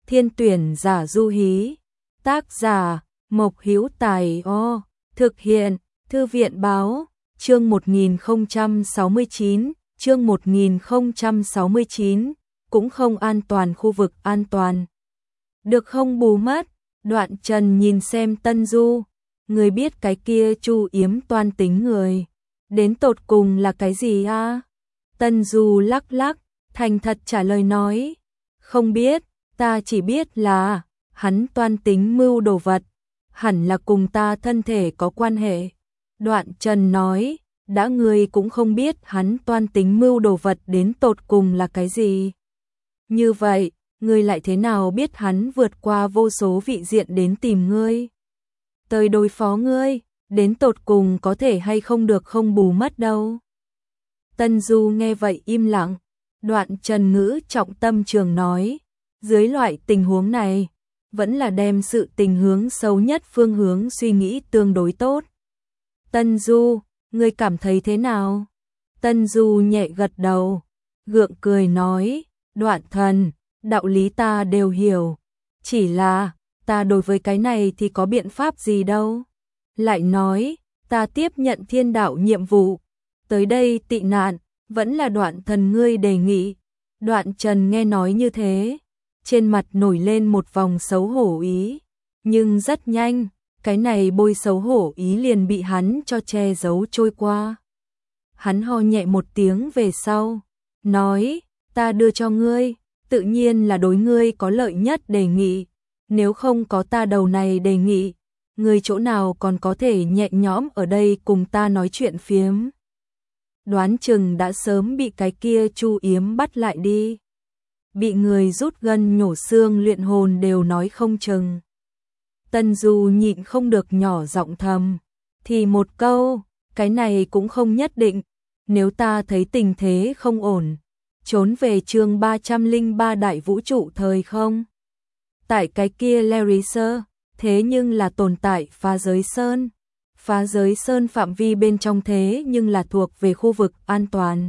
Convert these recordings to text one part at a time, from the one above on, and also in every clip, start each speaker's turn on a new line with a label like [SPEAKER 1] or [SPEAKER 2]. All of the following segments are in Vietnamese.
[SPEAKER 1] Thiên tuyển giả Du Hí. Tác giả Mộc Hữu Tài. Thực hiện Thư viện báo. Chương 1069, chương 1069, cũng không an toàn. Khu vực an toàn được không bù mất. Đoạn Trần nhìn xem Tân Du, người biết cái kia Chu Yếm toan tính người đến tột cùng là cái gì a? Tân Du lắc lắc, thành thật trả lời nói, không biết, ta chỉ biết là hắn toan tính mưu đồ vật, hẳn là cùng ta thân thể có quan hệ. Đoạn Trần nói, đã ngươi cũng không biết hắn toan tính mưu đồ vật đến tột cùng là cái gì. Như vậy, ngươi lại thế nào biết hắn vượt qua vô số vị diện đến tìm ngươi? Tới đối phó ngươi, đến tột cùng có thể hay không được không bù mất đâu. Tân Du nghe vậy im lặng. Đoạn Trần ngữ trọng tâm trường nói, dưới loại tình huống này, vẫn là đem sự tình hướng xấu nhất phương hướng suy nghĩ tương đối tốt. Tân Du, ngươi cảm thấy thế nào? Tân Du nhẹ gật đầu, gượng cười nói, Đoạn thần, đạo lý ta đều hiểu, chỉ là ta đối với cái này thì có biện pháp gì đâu. Lại nói, ta tiếp nhận thiên đạo nhiệm vụ, tới đây tị nạn, vẫn là Đoạn thần ngươi đề nghị. Đoạn Trần nghe nói như thế, trên mặt nổi lên một vòng xấu hổ ý, nhưng rất nhanh, cái này bôi xấu hổ ý liền bị hắn cho che giấu trôi qua. Hắn ho nhẹ một tiếng về sau, nói, ta đưa cho ngươi, tự nhiên là đối ngươi có lợi nhất đề nghị, nếu không có ta đầu này đề nghị, ngươi chỗ nào còn có thể nhẹ nhõm ở đây cùng ta nói chuyện phiếm. Đoán chừng đã sớm bị cái kia Chu Yếm bắt lại đi. Bị người rút gân nhổ xương luyện hồn đều nói không chừng. Tân Du nhịn không được nhỏ giọng thầm, thì một câu, cái này cũng không nhất định, nếu ta thấy tình thế không ổn, trốn về chương 303 đại vũ trụ thời không. Tại cái kia Larisser, thế nhưng là tồn tại phá giới sơn. Phá giới sơn phạm vi bên trong thế nhưng là thuộc về khu vực an toàn.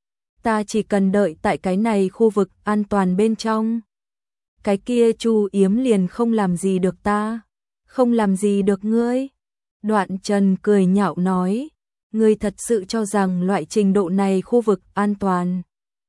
[SPEAKER 1] Ta chỉ cần đợi tại cái này khu vực an toàn bên trong. Cái kia Chu Yếm liền không làm gì được ta, không làm gì được ngươi. Đoạn Trần cười nhạo nói, ngươi thật sự cho rằng loại trình độ này khu vực an toàn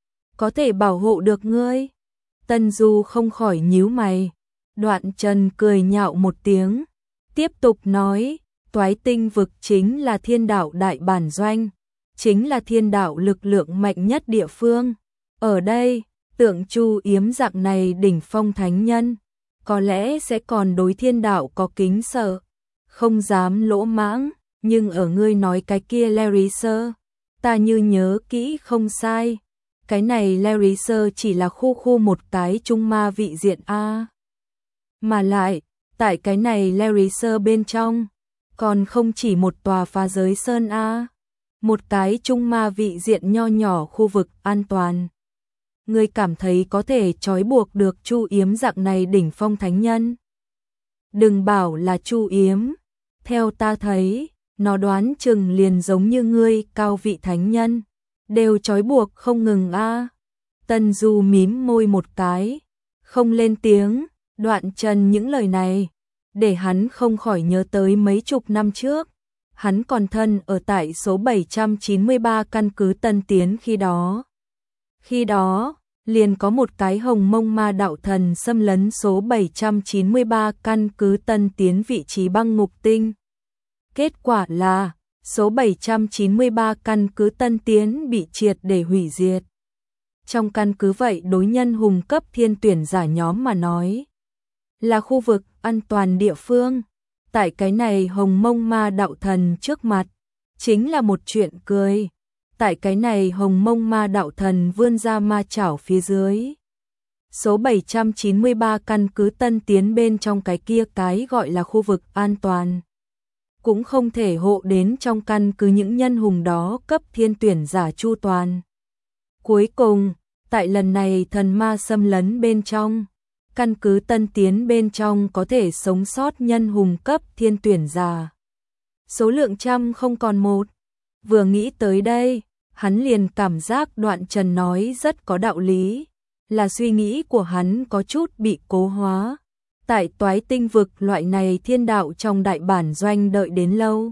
[SPEAKER 1] có thể bảo hộ được ngươi? Tân Du không khỏi nhíu mày. Đoạn Trần cười nhạo một tiếng, tiếp tục nói, Toái Tinh vực chính là thiên đạo đại bản doanh, chính là thiên đạo lực lượng mạnh nhất địa phương. Ở đây, tượng Chu Yếm dạng này đỉnh phong thánh nhân, có lẽ sẽ còn đối thiên đạo có kính sợ, không dám lỗ mãng, nhưng ở ngươi nói cái kia Larisser, ta như nhớ kỹ không sai, cái này Larisser chỉ là khu một cái trung ma vị diện a. Mà lại, tại cái này Larisser bên trong, còn không chỉ một tòa phá giới sơn a, một cái trung ma vị diện nho nhỏ khu vực an toàn. Ngươi cảm thấy có thể trói buộc được Chu Yếm dạng này đỉnh phong thánh nhân? Đừng bảo là Chu Yếm, theo ta thấy, nó đoán chừng liền giống như ngươi cao vị thánh nhân, đều trói buộc không ngừng a. Tân Du mím môi một cái, không lên tiếng. Đoạn Trần những lời này, để hắn không khỏi nhớ tới mấy chục năm trước, hắn còn thân ở tại số 793 căn cứ Tân Tiến khi đó. Khi đó, liền có một cái hồng mông ma đạo thần xâm lấn số 793 căn cứ Tân Tiến vị trí băng ngục tinh. Kết quả là, số 793 căn cứ Tân Tiến bị triệt để hủy diệt. Trong căn cứ vậy đối nhân hùng cấp thiên tuyển giả nhóm mà nói, là khu vực an toàn địa phương. Tại cái này hồng mông ma đạo thần trước mặt, chính là một chuyện cười. Tại cái này hồng mông ma đạo thần vươn ra ma chảo phía dưới, số 793 căn cứ Tân Tiến bên trong cái kia cái gọi là khu vực an toàn, cũng không thể hộ đến trong căn cứ những nhân hùng đó cấp thiên tuyển giả chu toàn. Cuối cùng, tại lần này thần ma xâm lấn bên trong, căn cứ Tân Tiến bên trong có thể sống sót nhân hùng cấp thiên tuyển giả, số lượng trăm không còn một. Vừa nghĩ tới đây, hắn liền cảm giác Đoạn Trần nói rất có đạo lý. là suy nghĩ của hắn có chút bị cố hóa. Tại Toái Tinh vực loại này thiên đạo trong đại bản doanh đợi đến lâu.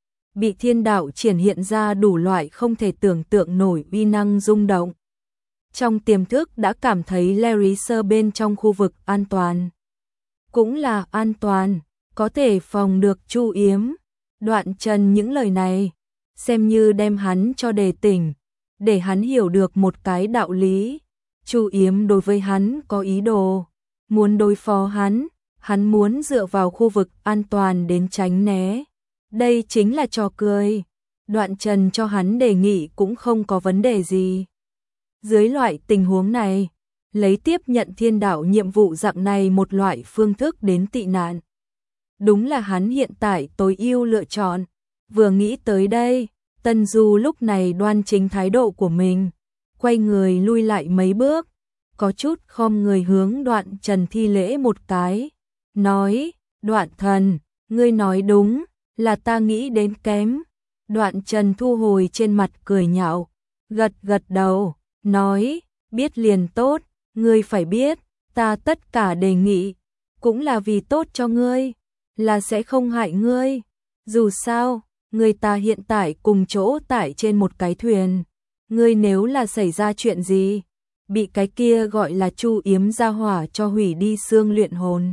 [SPEAKER 1] Bị thiên đạo triển hiện ra đủ loại không thể tưởng tượng nổi uy năng rung động. Trong tiềm thức đã cảm thấy Larry Sơ bên trong khu vực an toàn. Cũng là an toàn, có thể phòng được Chu Yếm. Đoạn Trần những lời này, xem như đem hắn cho đề tỉnh, để hắn hiểu được một cái đạo lý. Chu Yếm đối với hắn có ý đồ, muốn đối phó hắn muốn dựa vào khu vực an toàn đến tránh né. Đây chính là trò cười. Đoạn Trần cho hắn đề nghị cũng không có vấn đề gì. Dưới loại tình huống này, lấy tiếp nhận thiên đạo nhiệm vụ dạng này một loại phương thức đến tị nạn. Đúng là hắn hiện tại tối ưu lựa chọn. Vừa nghĩ tới đây, Tân Du lúc này đoan chính thái độ của mình, quay người lui lại mấy bước, có chút khom người hướng Đoạn Trần thi lễ một cái, nói, Đoạn thần, ngươi nói đúng, là ta nghĩ đến kém. Đoạn Trần thu hồi trên mặt cười nhạo, gật gật đầu, nói, biết liền tốt, ngươi phải biết, ta tất cả đề nghị, cũng là vì tốt cho ngươi, là sẽ không hại ngươi. Dù sao, người ta hiện tại cùng chỗ tại trên một cái thuyền, ngươi nếu là xảy ra chuyện gì, bị cái kia gọi là Chu Yếm gia hỏa cho hủy đi xương luyện hồn,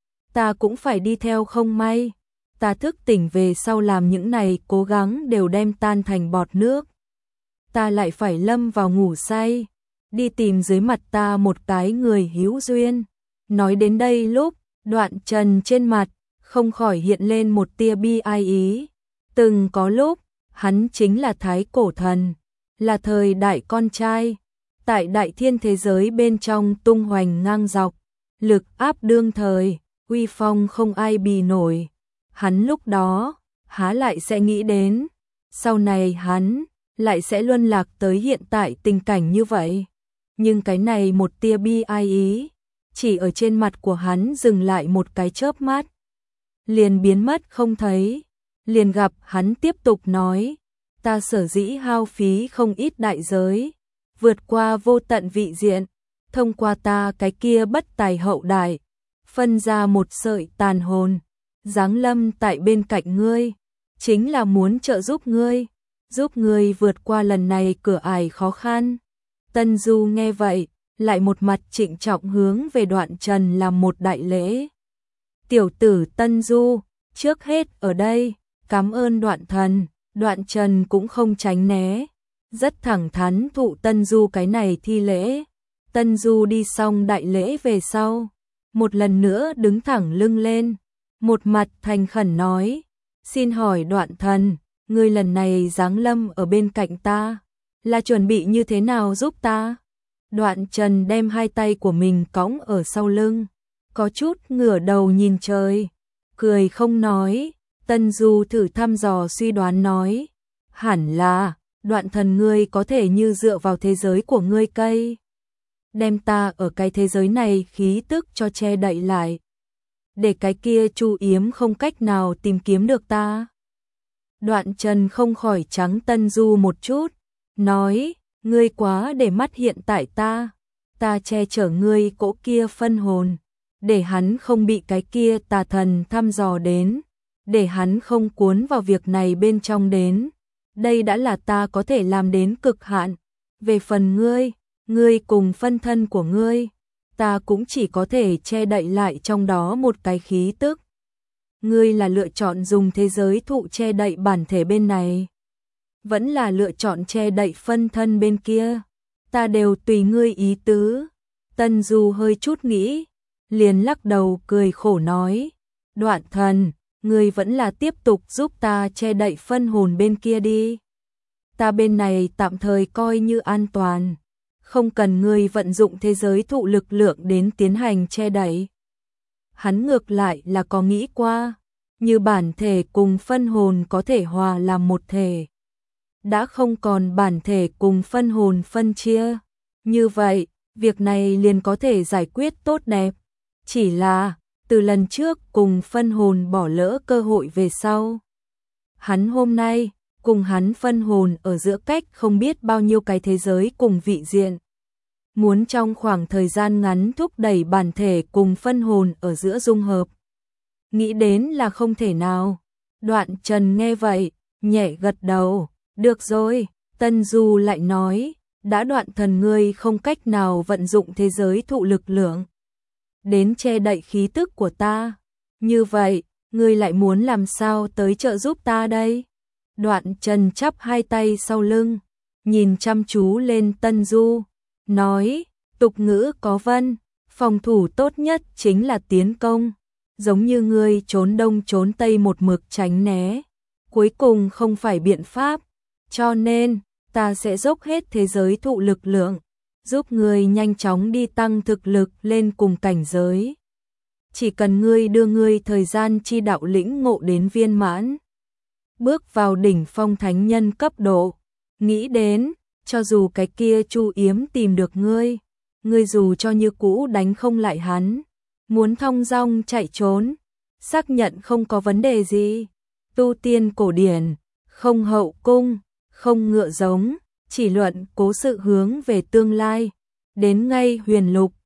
[SPEAKER 1] ta cũng phải đi theo không may. Ta thức tỉnh về sau làm những này cố gắng đều đem tan thành bọt nước. Ta lại phải lâm vào ngủ say, đi tìm dưới mặt ta một cái người hữu duyên. Nói đến đây lúc, Đoạn Trần trên mặt không khỏi hiện lên một tia bi ai ý. Từng có lúc, hắn chính là Thái Cổ Thần, là thời đại con trai, tại đại thiên thế giới bên trong tung hoành ngang dọc, lực áp đương thời, uy phong không ai bì nổi. Hắn lúc đó, há lại sẽ nghĩ đến, sau này hắn lại sẽ luân lạc tới hiện tại tình cảnh như vậy. Nhưng cái này một tia bi ai ý, chỉ ở trên mặt của hắn dừng lại một cái chớp mắt, liền biến mất không thấy. Liền gặp hắn tiếp tục nói, ta sở dĩ hao phí không ít đại giới, vượt qua vô tận vị diện, thông qua ta cái kia bất tài hậu đại, phân ra một sợi tàn hồn, giáng lâm tại bên cạnh ngươi, chính là muốn trợ giúp ngươi vượt qua lần này cửa ải khó khăn. Tân Du nghe vậy, lại một mặt trịnh trọng hướng về Đoạn Trần làm một đại lễ. Tiểu tử Tân Du, trước hết ở đây, cảm ơn Đoạn thần. Đoạn Trần cũng không tránh né, rất thẳng thắn thụ Tân Du cái này thi lễ. Tân Du đi xong đại lễ về sau, một lần nữa đứng thẳng lưng lên, một mặt thành khẩn nói, xin hỏi Đoạn thần, ngươi lần này giáng lâm ở bên cạnh ta, là chuẩn bị như thế nào giúp ta? Đoạn Trần đem hai tay của mình cõng ở sau lưng, có chút ngửa đầu nhìn trời, cười không nói. Tân Du thử thăm dò suy đoán nói, hẳn là, Đoạn thần ngươi có thể như dựa vào thế giới của ngươi cây, đem ta ở cái thế giới này khí tức cho che đậy lại, để cái kia Chu Yếm không cách nào tìm kiếm được ta. Đoạn Trần không khỏi trắng Tân Du một chút, nói, ngươi quá để mắt hiện tại ta che chở ngươi cỗ kia phân hồn, để hắn không bị cái kia tà thần thăm dò đến, để hắn không cuốn vào việc này bên trong đến. Đây đã là ta có thể làm đến cực hạn. Về phần ngươi cùng phân thân của ngươi, ta cũng chỉ có thể che đậy lại trong đó một cái khí tức. Ngươi là lựa chọn dùng thế giới thụ che đậy bản thể bên này, vẫn là lựa chọn che đậy phân thân bên kia, ta đều tùy ngươi ý tứ. Tân Du hơi chút nghĩ, liền lắc đầu cười khổ nói, Đoạn thần, ngươi vẫn là tiếp tục giúp ta che đậy phân hồn bên kia đi. Ta bên này tạm thời coi như an toàn, không cần ngươi vận dụng thế giới thụ lực lượng đến tiến hành che đậy. Hắn ngược lại là có nghĩ qua, như bản thể cùng phân hồn có thể hòa làm một thể, đã không còn bản thể cùng phân hồn phân chia, như vậy, việc này liền có thể giải quyết tốt đẹp. Chỉ là, từ lần trước cùng phân hồn bỏ lỡ cơ hội về sau, hắn hôm nay cùng hắn phân hồn ở giữa cách không biết bao nhiêu cái thế giới cùng vị diện. muốn trong khoảng thời gian ngắn thúc đẩy bản thể cùng phân hồn ở giữa dung hợp. Nghĩ đến là không thể nào. Đoạn Trần nghe vậy, nhẹ gật đầu, được rồi, Tân Du lại nói, đã đoạn thần ngươi không cách nào vận dụng thế giới thụ lực lượng đến che đậy khí tức của ta. Như vậy, ngươi lại muốn làm sao tới trợ giúp ta đây? Đoạn Trần chắp hai tay sau lưng, nhìn chăm chú lên Tân Du, nói, tục ngữ có vân, phòng thủ tốt nhất chính là tiến công. Giống như ngươi trốn đông trốn tây một mực tránh né, cuối cùng không phải biện pháp, cho nên ta sẽ dốc hết thế giới thụ lực lượng, giúp ngươi nhanh chóng đi tăng thực lực lên cùng cảnh giới. Chỉ cần ngươi đưa ngươi thời gian chi đạo lĩnh ngộ đến viên mãn, bước vào đỉnh phong thánh nhân cấp độ, nghĩ đến, cho dù cái kia Chu Yếm tìm được ngươi, ngươi dù cho như cũ đánh không lại hắn, muốn thong dong chạy trốn, xác nhận không có vấn đề gì. Tu tiên cổ điển, không hậu cung, không ngựa giống, chỉ luận cố sự hướng về tương lai. Đến ngay huyền lục,